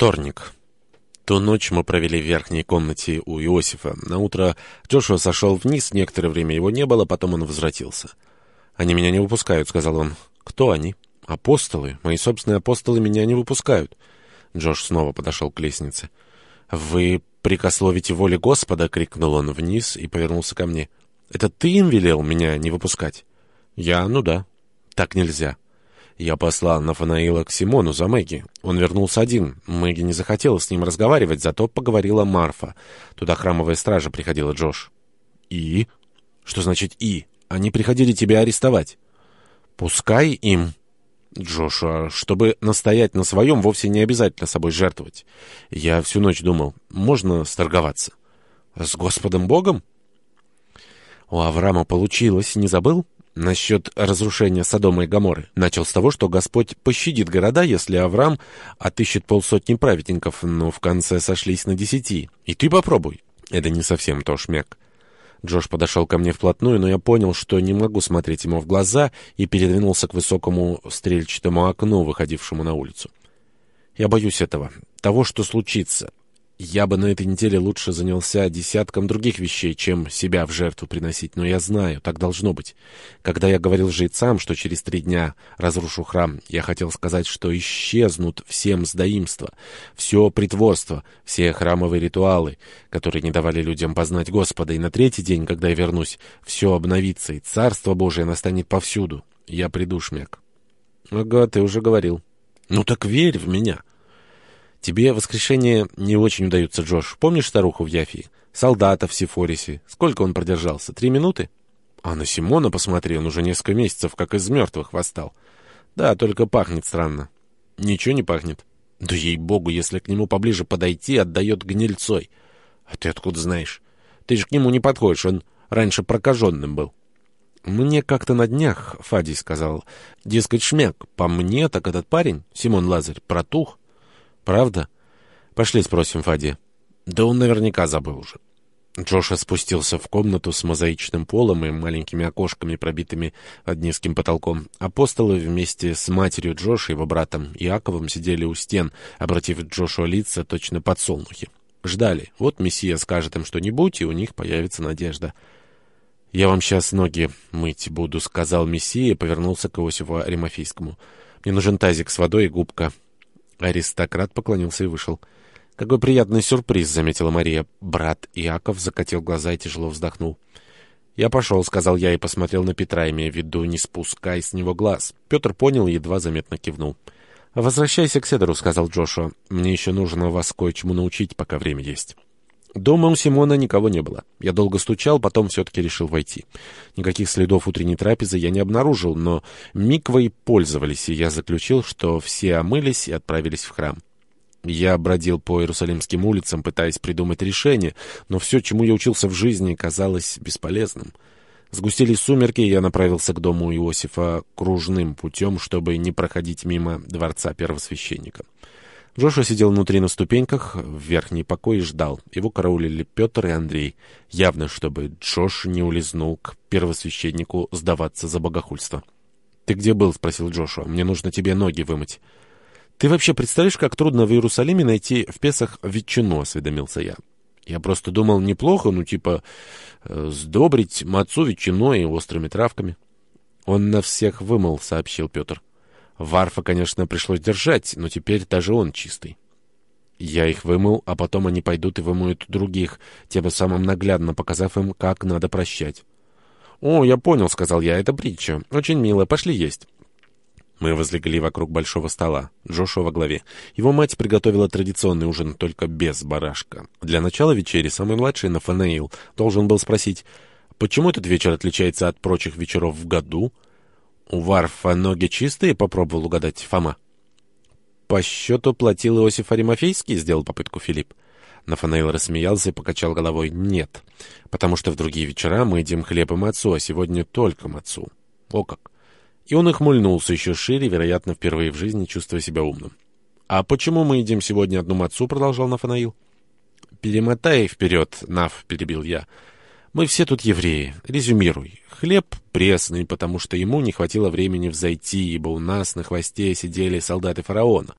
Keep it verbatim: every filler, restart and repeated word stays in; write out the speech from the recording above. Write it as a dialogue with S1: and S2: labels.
S1: Вторник. Ту ночь мы провели в верхней комнате у Иосифа. Наутро Джошуа сошел вниз, некоторое время его не было, потом он возвратился. «Они меня не выпускают», — сказал он. «Кто они?» «Апостолы. Мои собственные апостолы меня не выпускают». Джош снова подошел к лестнице. «Вы прикословите воле Господа!» — крикнул он вниз и повернулся ко мне. «Это ты им велел меня не выпускать?» «Я? Ну да». «Так нельзя». Я послал Нафанаила к Симону за Мэгги. Он вернулся один. Мэгги не захотела с ним разговаривать, зато поговорила Марфа. Туда храмовая стража приходила, Джош. «И?» «Что значит «и»? Они приходили тебя арестовать». «Пускай им». «Джошуа, чтобы настоять на своем, вовсе не обязательно собой жертвовать. Я всю ночь думал, можно сторговаться». «С Господом Богом?» «У Авраама получилось, не забыл?» Насчет разрушения Содома и Гоморры. Начал с того, что Господь пощадит города, если Авраам отыщет полсотни праведников, но в конце сошлись на десяти. И ты попробуй. Это не совсем то, шмяк. Джош подошел ко мне вплотную, но я понял, что не могу смотреть ему в глаза, и передвинулся к высокому стрельчатому окну, выходившему на улицу. Я боюсь этого, того, что случится. Я бы на этой неделе лучше занялся десятком других вещей, чем себя в жертву приносить, но я знаю, так должно быть. Когда я говорил жрецам, что через три дня разрушу храм, я хотел сказать, что исчезнут все мздоимства, все притворство, все храмовые ритуалы, которые не давали людям познать Господа, и на третий день, когда я вернусь, все обновится, и Царство Божие настанет повсюду. Я приду, шмяк. Ага, ты уже говорил. Ну так верь в меня. Тебе воскрешения не очень удаются, Джош. Помнишь старуху в Яфии? Солдата в Сифорисе. Сколько он продержался? Три минуты? А на Симона посмотри, он уже несколько месяцев как из мертвых восстал. Да, только пахнет странно. Ничего не пахнет. Да ей-богу, если к нему поближе подойти, отдает гнильцой. А ты откуда знаешь? Ты же к нему не подходишь, он раньше прокаженным был. Мне как-то на днях Фадий сказал, дескать, шмяк, по мне так этот парень, Симон Лазарь, протух. Правда? Пошли спросим Фадия. Да он наверняка забыл уже. Джоша спустился в комнату с мозаичным полом и маленькими окошками, пробитыми под низким потолком. Апостолы вместе с матерью Джоша и его братом Иаковом сидели у стен, обратив к Джошуа лица точно подсолнухи. Ждали. Вот Мессия скажет им что-нибудь, и у них появится надежда. «Я вам сейчас ноги мыть буду», — сказал Мессия и повернулся к Иосифу Аримафейскому. «Мне нужен тазик с водой и губка». Аристократ поклонился и вышел. «Какой приятный сюрприз», — заметила Мария. Брат Иаков закатил глаза и тяжело вздохнул. «Я пошел», — сказал я и посмотрел на Петра, имея в виду, не спускай с него глаз. Петр понял и едва заметно кивнул. «Возвращайся к Седору», — сказал Джошуа. «Мне еще нужно вас кое-чему научить, пока время есть». Дома у Симона никого не было. Я долго стучал, потом все-таки решил войти. Никаких следов утренней трапезы я не обнаружил, но миквой пользовались, и я заключил, что все омылись и отправились в храм. Я бродил по Иерусалимским улицам, пытаясь придумать решение, но все, чему я учился в жизни, казалось бесполезным. Сгустились сумерки, и я направился к дому Иосифа кружным путем, чтобы не проходить мимо дворца первосвященника. Джошуа сидел внутри на ступеньках, в верхней покое и ждал. Его караулили Петр и Андрей. Явно, чтобы Джош не улизнул к первосвященнику сдаваться за богохульство. «Ты где был?» — спросил Джошуа. «Мне нужно тебе ноги вымыть». «Ты вообще представляешь, как трудно в Иерусалиме найти в Песах ветчину?» — осведомился я. «Я просто думал, неплохо, ну типа э, сдобрить мацу ветчиной и острыми травками». «Он на всех вымыл», — сообщил Петр. Варфа, конечно, пришлось держать, но теперь даже он чистый. Я их вымыл, а потом они пойдут и вымоют других, тем самым наглядно показав им, как надо прощать. «О, я понял», — сказал я, — «это притча. Очень мило. Пошли есть». Мы возлегли вокруг большого стола, Джошуа во главе. Его мать приготовила традиционный ужин, только без барашка. Для начала вечери самый младший, Нафанаил, должен был спросить, почему этот вечер отличается от прочих вечеров в году? «У Варфа ноги чистые?» — попробовал угадать Фома. «По счету платил Иосиф Аримафейский?» — сделал попытку Филипп. Нафанаил рассмеялся и покачал головой. «Нет, потому что в другие вечера мы едим хлеб и мацу, а сегодня только мацу». «О как!» И он ухмыльнулся еще шире, вероятно, впервые в жизни чувствуя себя умным. «А почему мы едим сегодня одну мацу?» — продолжал Нафанаил. «Перемотай вперед, Наф», — перебил я. «Мы все тут евреи. Резюмируй. Хлеб пресный, потому что ему не хватило времени взойти, ибо у нас на хвосте сидели солдаты фараона.